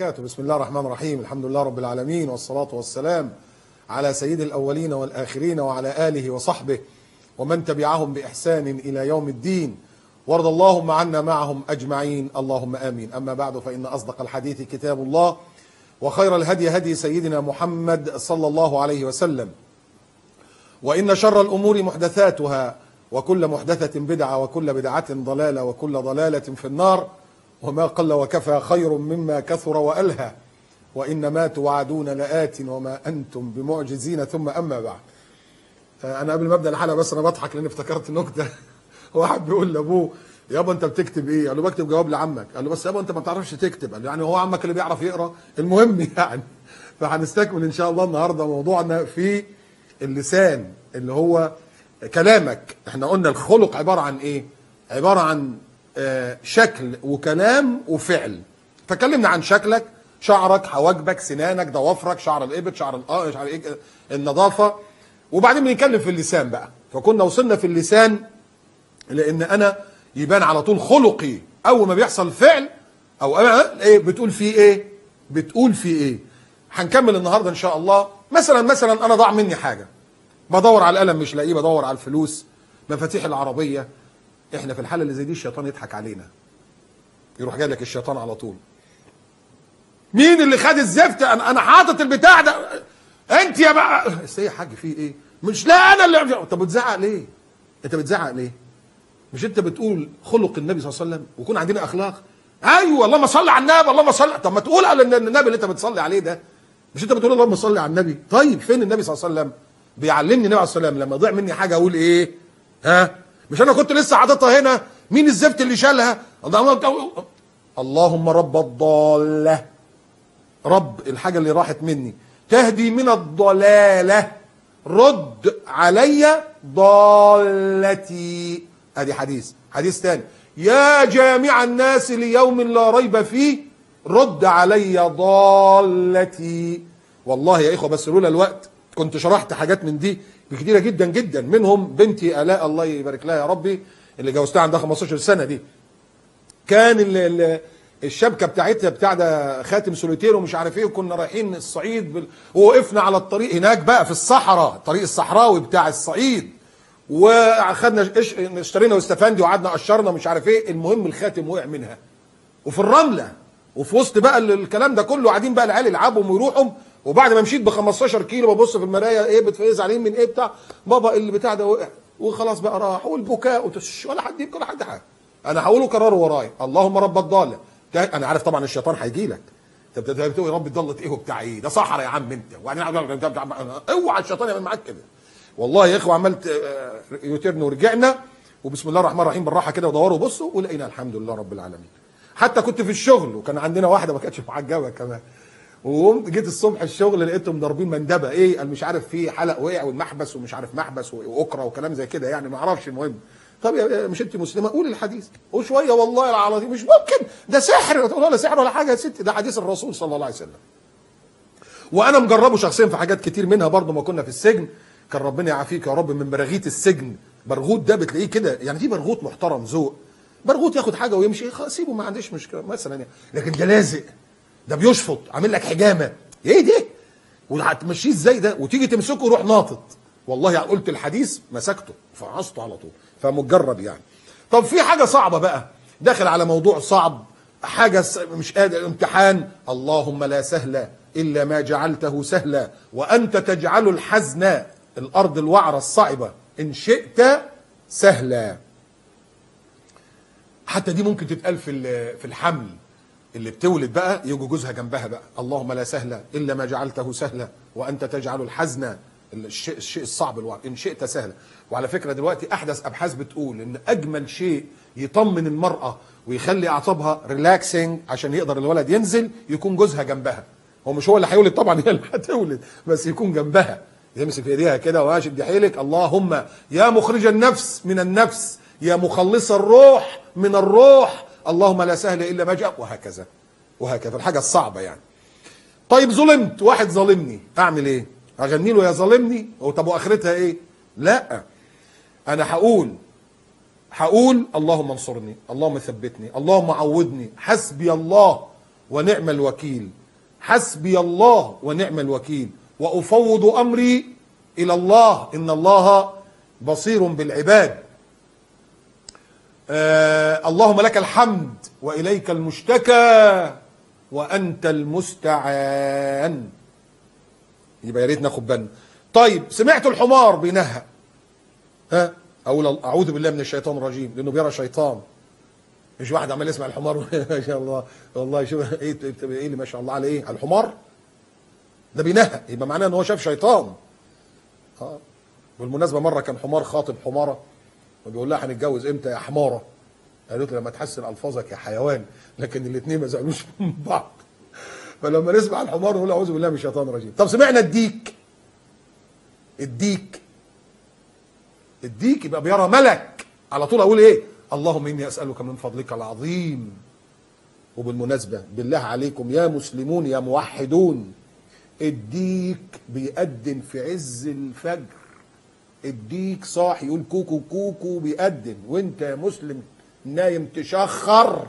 وبركاته. بسم الله الرحمن الرحيم. الحمد لله رب العالمين، والصلاة والسلام على سيد الأولين والآخرين وعلى آله وصحبه ومن تبعهم بإحسان إلى يوم الدين، وارض اللهم عنا معهم أجمعين، اللهم آمين. أما بعد، فإن أصدق الحديث كتاب الله، وخير الهدي هدي سيدنا محمد صلى الله عليه وسلم، وإن شر الأمور محدثاتها، وكل محدثة بدعة، وكل بدعة ضلالة، وكل ضلالة في النار. وما قل وكفى خير مما كثر وألهى، وإنما توعدون لآت وما أنتم بمعجزين. ثم أما بعد، أنا قبل ما أبدأ الحلقة بس أنا بضحك لأني افتكرت نكتة. واحد بيقول لأبوه: يابا أنت بتكتب إيه؟ قال له: بكتب جواب لعمك. قال له: بس يابا أنت ما بتعرفش تكتب. قال له: يعني هو عمك اللي بيعرف يقرأ؟ المهم يعني. فهنستكمل إن شاء الله النهاردة موضوعنا في اللسان، اللي هو كلامك. احنا قلنا الخلق عبارة عن إيه؟ عبارة عن شكل وكلام وفعل. فكلمنا عن شكلك، شعرك، حواجبك، سنانك، ضوافرك، شعر الإبط، شعر النظافة. وبعدين بنتكلم في اللسان بقى. فكنا وصلنا في اللسان لأن أنا يبان على طول خلقي أول ما بيحصل فعل أو إيه بتقول فيه إيه؟ بتقول فيه إيه؟ هنكمل النهاردة إن شاء الله. مثلا أنا ضاع مني حاجة، بدور على القلم مش لاقيه، بدور على الفلوس، مفاتيح العربية. احنا في الحالة اللي زي دي الشيطان يضحك علينا، يروح جاي لك الشيطان على طول: مين اللي خد الزفت؟ انا حاطط البتاع ده. انت يا بقى ايه يا حاج؟ فيه ايه؟ مش لا انا اللي. طب بتزعق ليه؟ انت بتزعق ليه؟ مش انت بتقول خلق النبي صلى الله عليه وسلم ويكون عندنا اخلاق؟ ايوه، اللهم صل على النبي، اللهم صل. طب ما تقول على النبي اللي انت بتصلي عليه ده. مش انت بتقول اللهم صل على النبي؟ طيب فين النبي صلى الله عليه وسلم؟ بيعلمني النبي عليه الصلاه والسلام لما يضيع مني حاجه اقول ايه؟ ها؟ مش انا كنت لسه حاططها هنا؟ مين الزفت اللي شالها؟ اللهم رب الضاله، رب الحاجه اللي راحت مني، تهدي من الضلاله، رد علي ضالتي. ادي حديث تاني: يا جامع الناس ليوم لا ريب فيه، رد علي ضالتي. والله يا اخوه بس لولا الوقت كنت شرحت حاجات من دي كتيره جدا جدا. منهم بنتي آلاء، الله يبارك لها يا ربي، اللي جوزتها عندها 15 سنه دي. كان الشبكه بتاعتها بتاع ده خاتم سوليتير ومش عارف ايه، وكنا رايحين الصعيد ووقفنا على الطريق هناك بقى في الصحراء، الطريق الصحراوي بتاع الصعيد، واخدنا اشترينا واستفندي وقعدنا قشرنا مش عارف ايه. المهم الخاتم وقع منها وفي الرمله، وفي وسط بقى الكلام ده كله قاعدين بقى العيال يلعبوا ويروحوا. وبعد ما مشيت ب 15 كيلو ببص في المرايه: ايه بتفيز عليهم من ايه بتاع بابا؟ اللي بتاع ده وقع وخلاص بقى راح، والبكاء ولا حد يبكي ولا حد حاجه. انا هقوله كرروا ورايا: اللهم رب الضاله. انا عارف طبعا الشيطان هيجي لك، انت بتقول يا رب الضاله ايه وبتاع ايه؟ ده صحراء يا عم انت. وبعدين اوعى الشيطان يعمل معاك كده. والله يا اخوه عملت يوتيرن ورجعنا، وبسم الله الرحمن الرحيم بالراحه كده، ودوروا بصوا ولقينا الحمد لله رب العالمين. حتى كنت في الشغل وكان عندنا واحده ما كانتش معجبه كمان، وقمت جيت الصبح الشغل لقيتهم ضاربين مندبه. ايه؟ قال مش عارف في حلق وقع والمحبس ومش عارف محبس واكره وكلام زي كده يعني، ما اعرفش. المهم: طب يا مش انت مسلمه؟ قولي الحديث. وشويه والله العظيم مش ممكن، ده سحر. تقول ولا سحر ولا حاجه يا ستي، ده حديث الرسول صلى الله عليه وسلم. وانا مجربه شخصيا في حاجات كتير، منها برضه ما كنا في السجن. كان ربنا يعافيك يا رب من براغيث السجن. برغوت ده بتلاقيه كده يعني، في برغوت محترم ذوق، برغوت ياخد حاجه ويمشي خلاص سيبه ما عنديش مشكله مثلا يعني. لكن ده لازق، ده بيشفط، عامل لك حجامه. ايه ده؟ وهتمشيه ازاي ده؟ وتيجي تمسكه يروح ناطط. والله قلت الحديث مسكته فعصته على طول. فمجرب يعني. طب في حاجه صعبه بقى، داخل على موضوع صعب، حاجه مش قادر، امتحان: اللهم لا سهل الا ما جعلته سهلا وانت تجعل الحزن، الارض الوعره الصعبه، ان شئت سهلا. حتى دي ممكن تتقال في الحمل، اللي بتولد بقى يجي جوزها جنبها بقى: اللهم لا سهل الا ما جعلته سهلا وانت تجعل الحزن، الشيء الصعب الوعر، ان شئت سهلا. وعلى فكره دلوقتي احدث ابحاث بتقول ان اجمل شيء يطمن المراه ويخلي اعصابها ريلاكسنج عشان يقدر الولد ينزل، يكون جوزها جنبها. هو مش هو اللي هيولد طبعا، هي اللي هتولد، بس يكون جنبها، يمسك في ايديها كده واشد حيلك: اللهم يا مخرج النفس من النفس، يا مخلص الروح من الروح، اللهم لا سهل الا ما جاء، وهكذا وهكذا. الحاجه الصعبه يعني. طيب ظلمت، واحد ظالمني، اعمل ايه؟ اغني له يا ظالمني؟ طب واخرتها ايه؟ لا، انا هقول اللهم انصرني، اللهم ثبتني، اللهم عوضني، حسبي الله ونعم الوكيل، حسبي الله ونعم الوكيل، وأفوض أمري إلى الله إن الله بصير بالعباد. اللهم لك الحمد وإليك المشتكى وأنت المستعان. يبقى يا ريت ناخد بالنا. طيب سمعت الحمار بينهى، ها أقول أعوذ بالله من الشيطان الرجيم، لأنه بيرى شيطان. مش واحد عمال يسمع الحمار ما شاء الله والله شوف ايه اللي ما شاء الله عليه ايه على الحمار ده بينهى، يبقى معناه ان هو شاف شيطان. بالمناسبه مره كان حمار خاطب حماره وبيقول لها هنتجوز امتى يا حماره؟ قالت له لما تحسن الفاظك يا حيوان. لكن الاثنين ما زعلوش من بعض. فلما نسمع الحمار نقول اعوذ بالله من الشيطان الرجيم. طب سمعنا الديك. الديك يبقى بيرى ملك، على طول اقول ايه؟ اللهم اني اسالك من فضلك العظيم. وبالمناسبه بالله عليكم يا مسلمون يا موحدون، الديك بيأذن في عز الفجر. الديك صاحي يقول كوكو كوكو بيأذن، وانت يا مسلم نايم تشخر.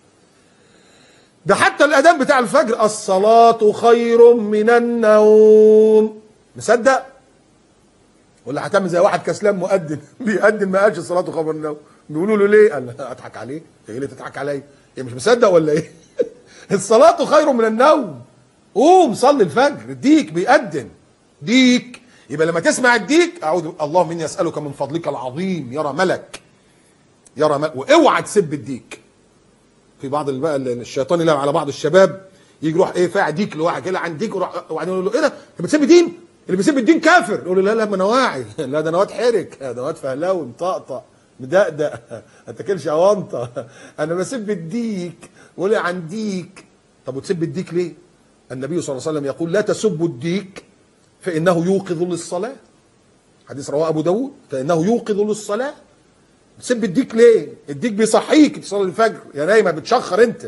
ده حتى الأذان بتاع الفجر الصلاة خير من النوم. مصدق؟ ولا هتعمل زي واحد كسلان مؤذن بيأذن ما قالش الصلاة خير من النوم؟ بيقولوا له ليه؟ قال اضحك عليك. ايه اللي تضحك عليا؟ ايه مش مصدق ولا ايه؟ الصلاة خير من النوم. قوم صلي الفجر. الديك بيأذن. ديك يبقى لما تسمع الديك اعوذ اللهم اني اسالك من فضلك العظيم. يرى ملك. واوعى تسب الديك. في بعض بقى الشيطان يلعب على بعض الشباب، يجي يروح ايه فاع ديك لواحد كده عند ديك وبعدين يقول له ايه ده؟ انت بتسب دين؟ اللي بيسب الدين كافر. يقول له لا لا ما انا واعي. لا ده انا واد حرك، ده واد فهلاوي مطقطق مدقدق ما تاكلش اونطه. انا بسب الديك وقول عن ديك. طب وتسب الديك ليه؟ النبي صلى الله عليه وسلم يقول لا تسبوا الديك فانه يوقظ للصلاه. حديث رواه ابو داود. فانه يوقظ للصلاه. تسب الديك ليه؟ الديك بيصحيك تصلي الفجر يا نايمه بتشخر انت.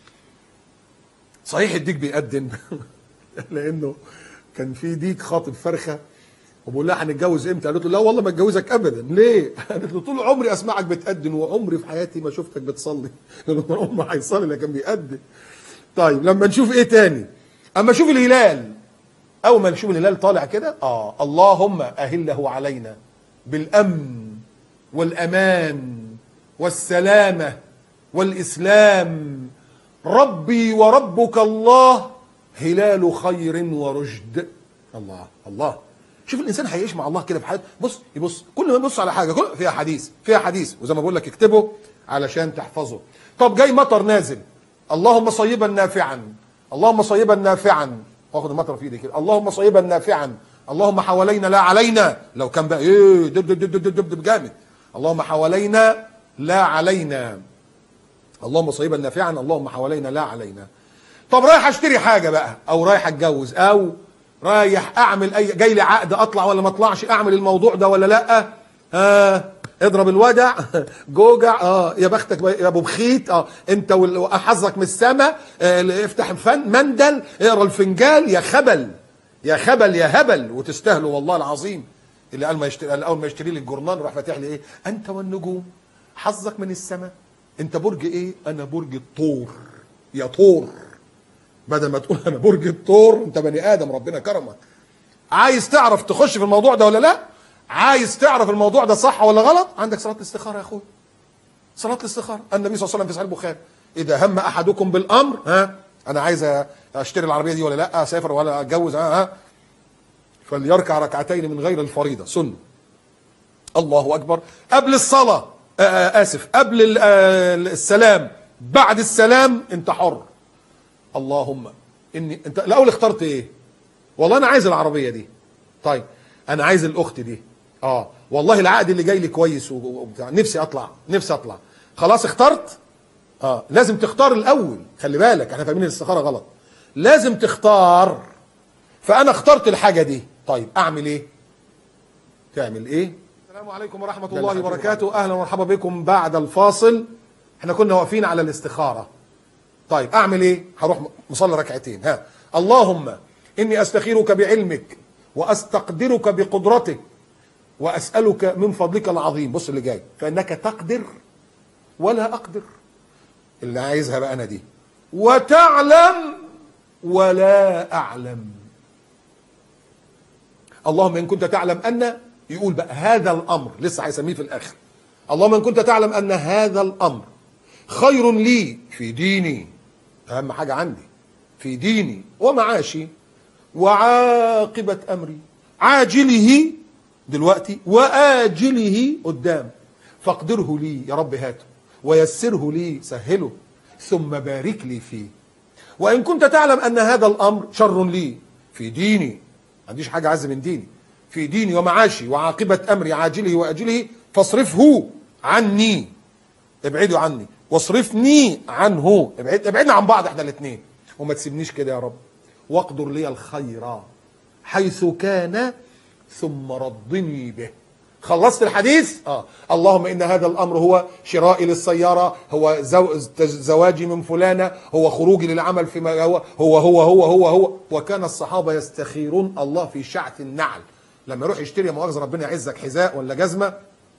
صحيح الديك بيأذن لانه كان في ديك خاطب فرخه وبقول لها هنتجوز امتى؟ قالت له لا والله ما اتجوزك ابدا. ليه؟ قالت له طول عمري اسمعك بتأذن وعمري في حياتي ما شفتك بتصلي. قالت له عمره هيصلي لكن بيأذن. طيب لما نشوف ايه تاني؟ اما نشوف الهلال. اول ما نشوف الهلال طالع كده اللهم اهله علينا بالامن والامان والسلامه والاسلام. ربي وربك الله هلال خير ورشد. الله الله. شوف الانسان هيعيش مع الله كده في حياته. يبص كل ما يبص على حاجه فيها حديث وزي ما بقول لك اكتبه علشان تحفظه. طب جاي مطر نازل، اللهم صيبا نافعا، اللهم صيبا نافعا. واخد المطر في ايدي كده، اللهم صيبا نافعا، اللهم حوالينا لا علينا. لو كان بقى ايه دب دب دب دب دب جامد، اللهم حوالينا لا علينا، اللهم صيبا نافعا، اللهم حوالينا لا علينا. طب رايح اشتري حاجه بقى، او رايح اتجوز، او رايح اعمل جاي لي عقد اطلع ولا ما اطلعش، اعمل الموضوع ده ولا لا؟ اضرب الودع جوجع. يا بختك يا ابو بخيت. انت وحظك من السماء. افتح مندل، اقرا الفنجان. يا خبل يا خبل يا هبل. وتستاهلوا والله العظيم. اللي قال اول ما يشتري لي الجورنال راح فاتح لي ايه؟ انت والنجوم حظك من السماء. انت برج ايه؟ انا برج الثور. يا طور، بدل ما تقول انا برج الثور انت بني ادم ربنا كرمك. عايز تعرف تخش في الموضوع ده ولا لا؟ عايز تعرف الموضوع ده صح ولا غلط؟ عندك صلاه الاستخاره يا اخويا. صلاه الاستخاره. النبي صلى الله عليه وسلم في صحيح البخاري اذا هم احدكم بالامر، انا عايز اشتري العربيه دي ولا لا، اسافر ولا اتجوز، فليركع ركعتين من غير الفريضه سنه. الله اكبر. قبل الصلاه قبل السلام، بعد السلام انت حر. اللهم انت الاول اخترت ايه؟ والله انا عايز العربيه دي. طيب انا عايز الاخت دي. والله العقد اللي جاي لي كويس وبتاع، نفسي اطلع. خلاص اخترت. لازم تختار الاول. خلي بالك احنا فاهمين الاستخاره غلط. لازم تختار. فانا اخترت الحاجه دي. طيب اعمل ايه؟ تعمل ايه؟ السلام عليكم ورحمه الله وبركاته. اهلا ومرحبا بكم بعد الفاصل. احنا كنا واقفين على الاستخاره. طيب اعمل ايه؟ هروح مصلي ركعتين. اللهم اني استخيرك بعلمك واستقدرك بقدرتك واسالك من فضلك العظيم. بص اللي جاي، فانك تقدر ولا اقدر. اللي عايزها بقى انا دي. وتعلم ولا أعلم. اللهم إن كنت تعلم أن، يقول بقى هذا الأمر، لسه هيسميه في الآخر، اللهم إن كنت تعلم أن هذا الأمر خير لي في ديني، أهم حاجة عندي في ديني ومعاشي وعاقبة أمري، عاجله دلوقتي وآجله قدام، فاقدره لي يا رب هاته، ويسره لي سهله، ثم بارك لي فيه. وإن كنت تعلم أن هذا الأمر شر لي في ديني، ما عنديش حاجة أعز من ديني، في ديني ومعاشي وعاقبة أمري عاجله وآجله، فاصرفه عني، ابعدوا عني، واصرفني عنه، ابعدنا عن بعض احنا الاثنين، وما تسيبنيش كده يا رب، واقدر لي الخير حيث كان ثم ردني به. خلصت الحديث؟ اللهم إن هذا الأمر هو شرائي للسيارة، هو زواجي من فلانة، هو خروجي للعمل فيما هو. وكان الصحابة يستخيرون الله في شعث النعل، لما يروح يشتري مؤاخذة ربنا يعزك حذاء ولا جزمة،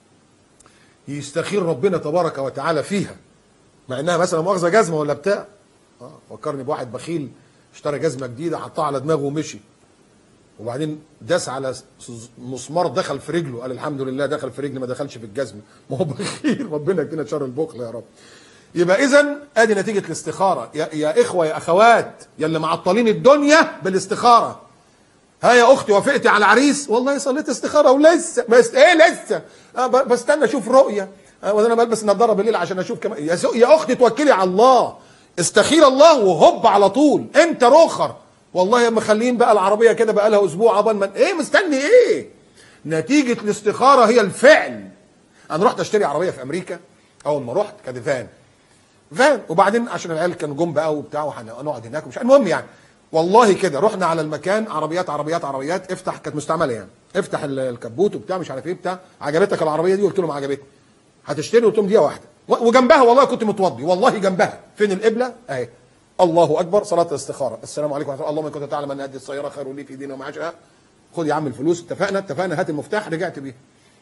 يستخير ربنا تبارك وتعالى فيها، مع انها مثلا مؤاخذة جزمة ولا بتاع. فكرني بواحد بخيل اشترى جزمة جديدة حطها على دماغه ومشي، وبعدين داس على مسمار دخل في رجله، قال الحمد لله دخل في رجلي ما دخلش في الجزمه، ما هو بخيل، ربنا يكفينا شر البخل يا رب. يبقى اذا ادي نتيجه الاستخاره يا اخوه يا اخوات، يا اللي معطلين الدنيا بالاستخاره. ها يا اختي وافقتي على عريس؟ والله صليت استخاره ولسه لسه بستنى اشوف رؤيه، وانا بلبس النضاره بالليل عشان اشوف كمان. يا اختي توكلي على الله، استخير الله وهب على طول، انت رخر. والله يا مخلين بقى العربيه كده بقى لها اسبوع عقبال ما مستني ايه؟ نتيجه الاستخاره هي الفعل. انا رحت اشتري عربيه في امريكا، اول ما رحت كانت فان، وبعدين عشان العيال كانوا جم بقى وبتاع وهنقعد هناك ومش المهم يعني، والله كده رحنا على المكان، عربيات افتح، كانت مستعمله يعني، افتح الكبوت وبتاع مش عارف ايه بتاع، عجبتك العربيه دي؟ قلت لهم عجبتني. هتشتري؟ قلت لهم دقيقه واحده، وجنبها والله كنت متوضي، والله جنبها فين القبله اهي، الله اكبر، صلاه الاستخاره، السلام عليكم ورحمه الله، اللهم ان كنت تعلم ان هذه السياره خير لي في ديني ومعاشها، خد يا عم الفلوس، اتفقنا، هات المفتاح، رجعت بيه.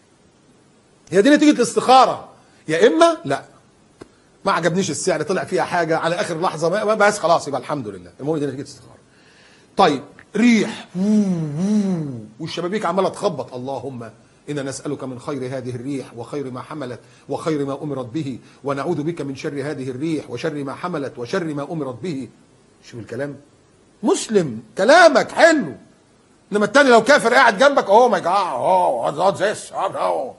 هي دي نتيجه الاستخاره. يا اما لا، ما عجبنيش السعر، طلع فيها حاجه على اخر لحظه، ما بس خلاص يبقى الحمد لله. المهم دي نتيجه الاستخاره. طيب ريح والشبابيك عماله تخبط، اللهم إنا نسألك من خير هذه الريح وخير ما حملت وخير ما أمرت به، ونعوذ بك من شر هذه الريح وشر ما حملت وشر ما أمرت به. شوف الكلام، مسلم كلامك حلو، انما التاني لو كافر قاعد جنبك، اوه ماي جاد،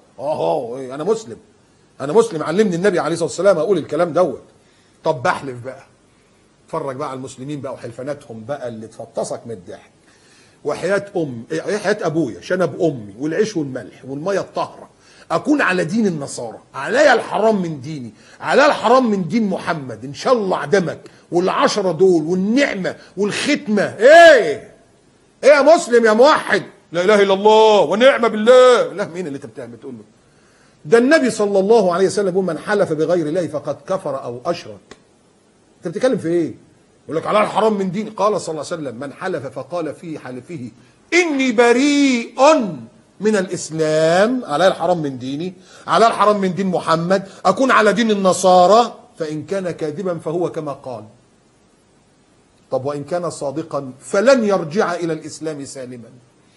انا مسلم علمني النبي عليه الصلاه والسلام اقول الكلام دوت. طب بحلف بقى، اتفرج بقى على المسلمين بقى وحلفاناتهم بقى اللي تفطسك من الضحك. وحياة حياة ابويا شنب امي والعيش والملح والميه الطاهره، اكون على دين النصارى، عليا الحرام من ديني، عليا الحرام من دين محمد، ان شاء الله اعدمك، والعشره دول والنعمه والختمه. ايه يا مسلم يا موحد، لا اله الا الله ونعم بالله. لا مين اللي انت بتقول له؟ ده النبي صلى الله عليه وسلم يقول من حلف بغير الله فقد كفر او اشرك. انت بتتكلم في ايه؟ يقول لك على الحرام من دين. قال صلى الله عليه وسلم من حلف فقال في حلفه اني بريء من الاسلام، على الحرام من ديني، على الحرام من دين محمد، اكون على دين النصارى، فان كان كاذبا فهو كما قال. طب وان كان صادقا فلن يرجع الى الاسلام سالما.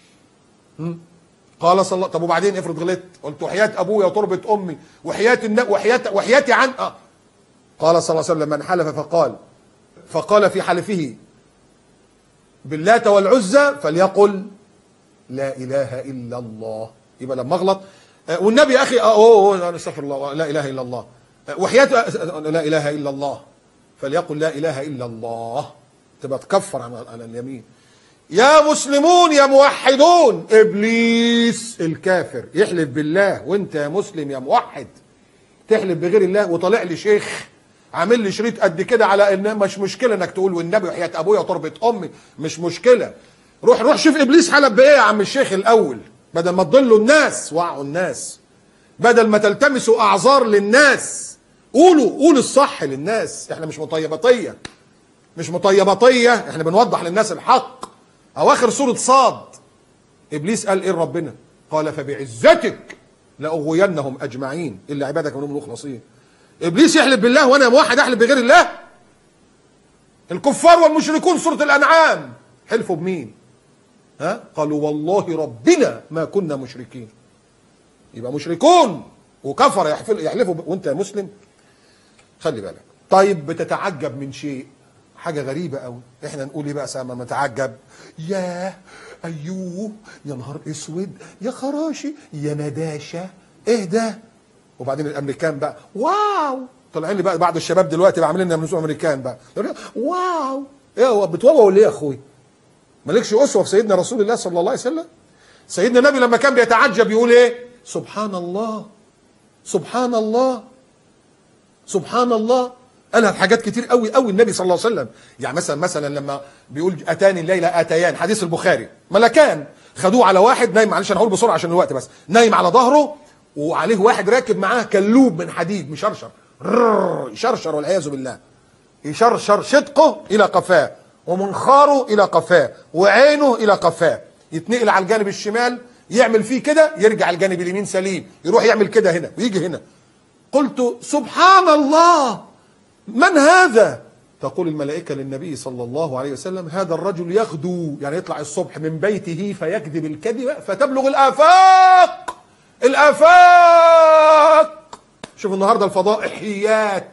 قال صلى الله. طب وبعدين افرض غلطت، قلت وحياة ابويا وتربة امي وحياتي عن قال صلى الله عليه وسلم من حلف فقال في حلفه باللات والعزى فليقل لا اله الا الله. يبقى لما اغلط والنبي يا اخي استغفر الله، لا اله الا الله، وحياة لا اله الا الله، فليقل لا اله الا الله، تبقى تكفر عن اليمين. يا مسلمون يا موحدون، ابليس الكافر يحلف بالله، وانت يا مسلم يا موحد تحلف بغير الله، وطالع لي شيخ عامل لي شريط قد كده على ان مش مشكله انك تقول والنبي وحياة ابويا وتربة امي، مش مشكله. روح شوف ابليس حلف بايه يا عم الشيخ الاول، بدل ما تضلوا الناس، وعوا الناس، بدل ما تلتمسوا اعذار للناس، قولوا الصح للناس. احنا مش مطيبطيه، احنا بنوضح للناس الحق. اواخر سوره صاد ابليس قال ايه ربنا؟ قال فبعزتك لاغوينهم اجمعين الا عبادك منهم المخلصين. ابليس يحلف بالله وانا موحد احلف بغير الله؟ الكفار والمشركون سورة الأنعام حلفوا بمين؟ ها؟ قالوا والله ربنا ما كنا مشركين. يبقى مشركون وكفر يحلفوا وانت يا مسلم خلي بالك. طيب بتتعجب من شيء، حاجة غريبة قوي، احنا نقول ايه بقى ساعة ما نتعجب؟ ياه، ايوه، يا نهار اسود، يا خراشي، يا نداشة، ايه ده؟ وبعدين الامريكان بقى واو، طالعين لي بقى بعض الشباب دلوقتي بقى عاملين لنا امريكان بقى واو. ايه هو بتوضوا ولا ايه يا اخوي؟ مالكش اسوه في سيدنا رسول الله صلى الله عليه وسلم؟ سيدنا النبي لما كان بيتعجب يقول ايه؟ سبحان الله، سبحان الله، سبحان الله. قالها في حاجات كتير قوي قوي النبي صلى الله عليه وسلم. يعني مثلا لما بيقول اتاني الليله اتيان، حديث البخاري، ملكان خدوه على واحد نايم، معلش انا هقول بسرعه عشان الوقت بس، نايم على ظهره وعليه واحد راكب معاه كلوب من حديد مشرشر، يشرشر والعياذ بالله، يشرشر شدقه الى قفاه ومنخاره الى قفاه وعينه الى قفاه، يتنقل على الجانب الشمال يعمل فيه كده، يرجع الجانب اليمين سليم، يروح يعمل كده هنا ويجي هنا. قلت سبحان الله، من هذا؟ تقول الملائكة للنبي صلى الله عليه وسلم هذا الرجل يغدو، يعني يطلع الصبح من بيته فيكذب الكذبة فتبلغ الآفاق، الآفاق. شوف النهاردة الفضائحيات،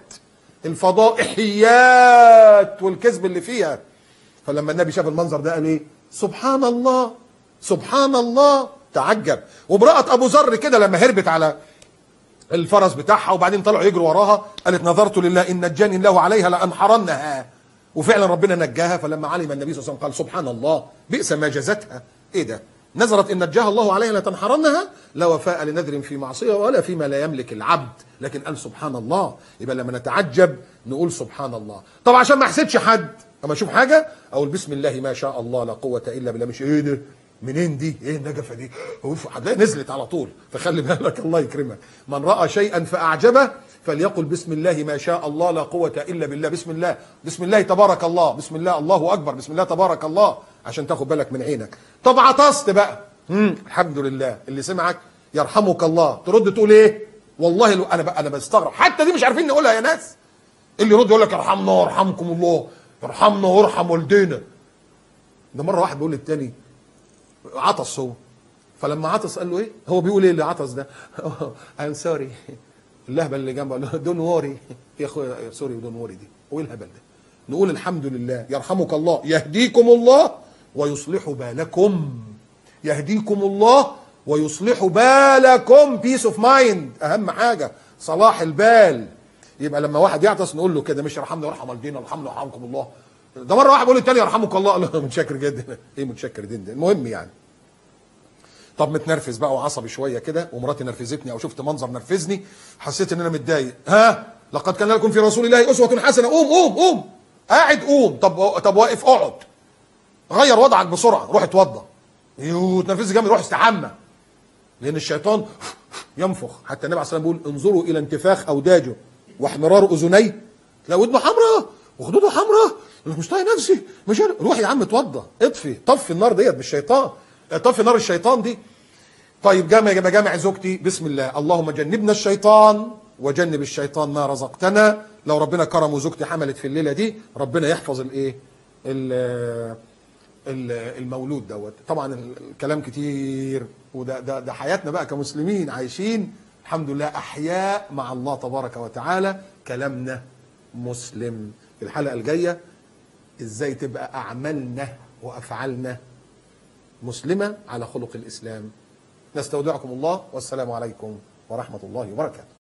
الفضائحيات والكذب اللي فيها. فلما النبي شاف المنظر ده قال ايه؟ سبحان الله، سبحان الله، تعجب. وامرأة أبو ذر كده لما هربت على الفرس بتاعها وبعدين طلعوا يجروا وراها، قالت نظرت لله ان نجاني الله عليها لانحرنها، وفعلا ربنا نجاها. فلما علم النبي صلى الله عليه وسلم قال سبحان الله بئس ما جزتها. ايه ده؟ نظرت ان نجاها الله عليها لتنحرنها، لا وفاء لنذر في معصيه ولا فيما لا يملك العبد، لكن قال سبحان الله. يبقى لما نتعجب نقول سبحان الله. طبعا عشان ما احسدش حد، اما اشوف حاجه اقول بسم الله ما شاء الله لا قوه الا بالله، مش ايه ده؟ منين دي؟ ايه النجفه دي؟ هتلاقي نزلت على طول. فخلي بالك الله يكرمك، من راى شيئا فاعجبه فليقل بسم الله ما شاء الله لا قوه الا بالله، بسم الله، بسم الله تبارك الله، بسم الله الله اكبر، بسم الله تبارك الله، عشان تاخد بالك من عينك. طب عطست بقى، الحمد لله، اللي سمعك يرحمك الله، ترد تقول ايه؟ والله انا بستغرب، حتى دي مش عارفين نقولها يا ناس. اللي يرد يقول لك ارحمنا وارحمكم الله، ارحمنا وارحم والدينا. ده مره واحد بيقول للتاني عطس هو، فلما عطس قال له ايه؟ هو بيقول ايه اللي عطس ده؟ I'm sorry. اللهبه اللي جنبه قال له دون ووري يا اخويا، سوري ودون ووري دي، هو ايه الهبل ده؟ نقول الحمد لله، يرحمك الله، يهديكم الله ويصلح بالكم، يهديكم الله ويصلح بالكم، بيس اوف مايند، اهم حاجه صلاح البال. يبقى لما واحد يعطس نقول له كده، مش يرحمنا ويرحم والدينا، ارحمنا ويرحمكم الله. ده مره واحد بيقول للتاني يرحمك الله، قال له متشكر جدا. ايه متشكر جدا؟ المهم يعني. طب متنرفز بقى وعصبي شويه كده، ومراتي نرفزتني او شفت منظر نرفزني، حسيت ان انا متضايق، ها لقد كان لكم في رسول الله اسوه حسنه، قوم قوم قوم، قاعد قوم، طب واقف اقعد، غير وضعك بسرعه، روح اتوضى. تنرفز جامد، روح استحمى، لان الشيطان ينفخ. حتى النبي عليه الصلاه والسلام بيقول انظروا الى انتفاخ اوداجه واحمرار اذنيه، تلاقي ودنه حمراء وخدوده حمراء، مش طايق نفسي، مش روح يا عم اتوضى، طفي النار ديت بالشيطان، طفي نار الشيطان دي. طيب جامع زوجتي، بسم الله، اللهم جنبنا الشيطان وجنب الشيطان ما رزقتنا. لو ربنا كرم وزوجتي حملت في الليله دي، ربنا يحفظ الايه؟ المولود دوت. طبعا الكلام كتير، وده حياتنا بقى كمسلمين عايشين الحمد لله احياء مع الله تبارك وتعالى، كلامنا مسلم. في الحلقه الجايه ازاي تبقى اعمالنا وافعالنا مسلمه على خلق الاسلام. نستودعكم الله، والسلام عليكم ورحمه الله وبركاته.